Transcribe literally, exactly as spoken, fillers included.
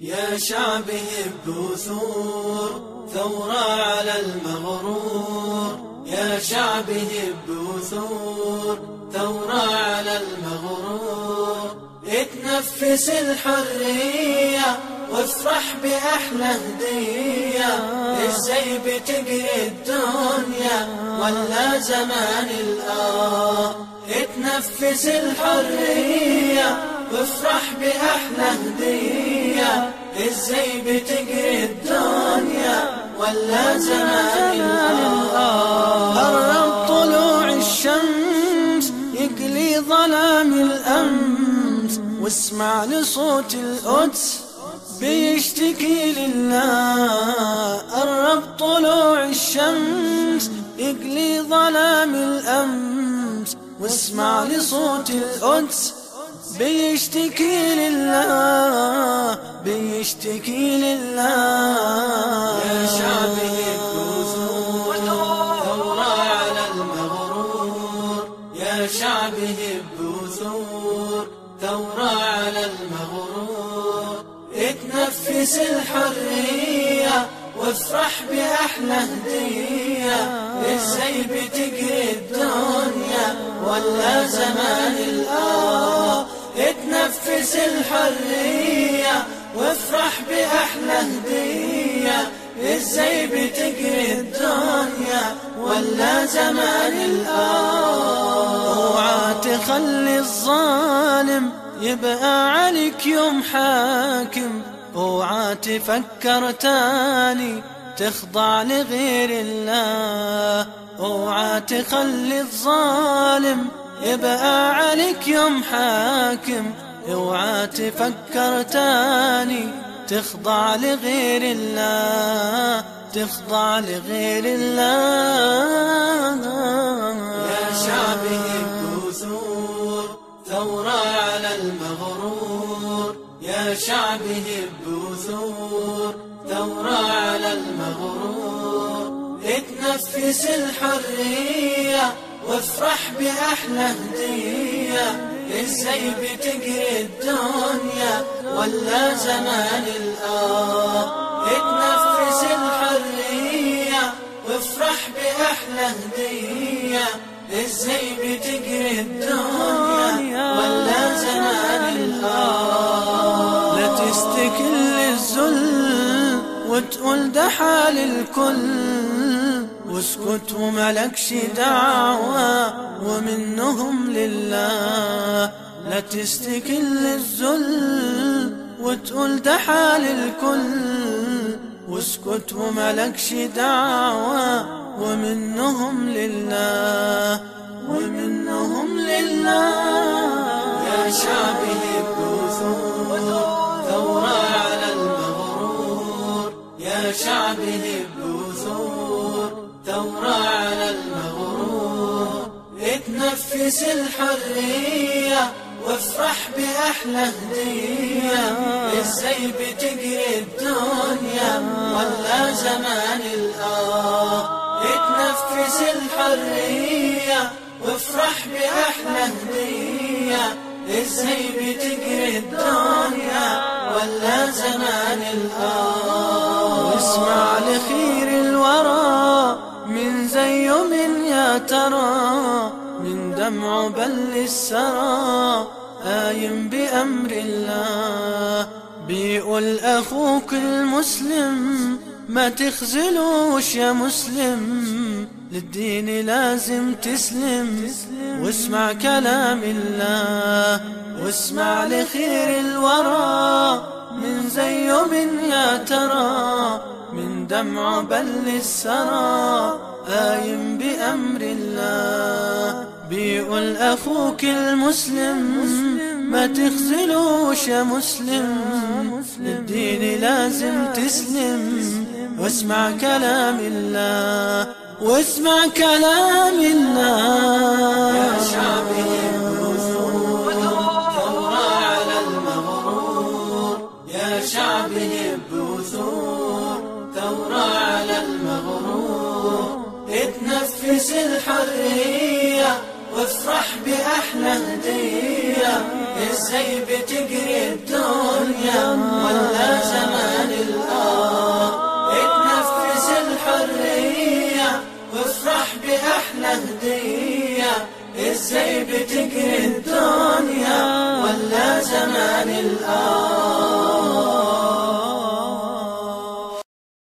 يا شعبي هبوا ثور ثورة على المغرور. يا شعبي هبوا ثور ثورة على المغرور. اتنفس الحرية وافرح بأحلى هدية. ازاي بتجري الدنيا ولا زمان الآه. اتنفس الحرية وافرح بأحلى هدية. ازاي بتجري الدنيا ولا زمان الآه. قرب طلوع الشمس يقلي ظلام الأمس. واسمع لصوت القدس بيشتكي لله. قرب طلوع الشمس يقلي ظلام الأمس. واسمع لصوت القدس بيشتكي لله. بيشتكي لله. يا شعبي هبوا ثور ثورة على المغرور. يا شعبي هبوا ثور ثورة على المغرور. اتنفس الحرية وافرح بأحلى هدية. ازاي بتجري الدنيا ولا زمان الآه. اتنفس الحرية وافرح بأحلى هدية. ازاي بتجري الدنيا ولا زمان الآه. اوعى تخلي الظالم يبقى عليك يوم حاكم. اوعى تفكر تاني تخضع لغير الله. اوعى تخلي الظالم يبقى عليك يوم حاكم. اوعى تفكر تاني تخضع لغير الله. تخضع لغير الله. يا شعبي هبوا ثور ثورة على المغرور. يا شعبي هبوا ثور ثورة على المغرور. اتنفس الحرية وافرح بأحلى هدية. ازاي بتجري الدنيا ولا زمان الآه. اتنفس الحرية وافرح بأحلى هدية. ازاي بتجري الدنيا ولا زمان الآه. لا تستكل الذل وتقول ده حال الكل. واسكت وملكش دعوة ومنهم لله. لا تستكل الذل وتقول ده حال الكل. واسكت وملكش دعوة ومنهم لله. ومنهم لله. يا شعبي هبوا ثور ثورة على المغرور. يا شعبي هبوا ثور ثورة على المغرور. اتنفس الحرية وافرح بأحلى هدية. ازاي بتجري الدنيا ولا زمان الآه. اتنفس الحرية وافرح بأحلى هدية. ازاي بتجري الدنيا ولا زمان الآه. واسمع لخير الورى من زي من يا ترى. من دمع بل السرى قايم بأمر الله. بيقول أخوك المسلم ما تخذلوش يا مسلم. للدين لازم تسلم واسمع كلام الله. واسمع لخير الورى من زي من يا ترى. من دمع بل السرى قايم بأمر الله. بيقول أخوك المسلم ما تخذلوش يا مسلم. للدين لازم تسلم واسمع كلام الله. واسمع كلام الله. يا شعبي هبوا ثور ثورة على المغرور. يا شعبي هبوا ثور ثورة على المغرور. اتنفس الحرية وافرح بأحلى هدية. ازاي بتجري الدنيا ولا زمان بأحلى هدية، ازاي بتجري الدنيا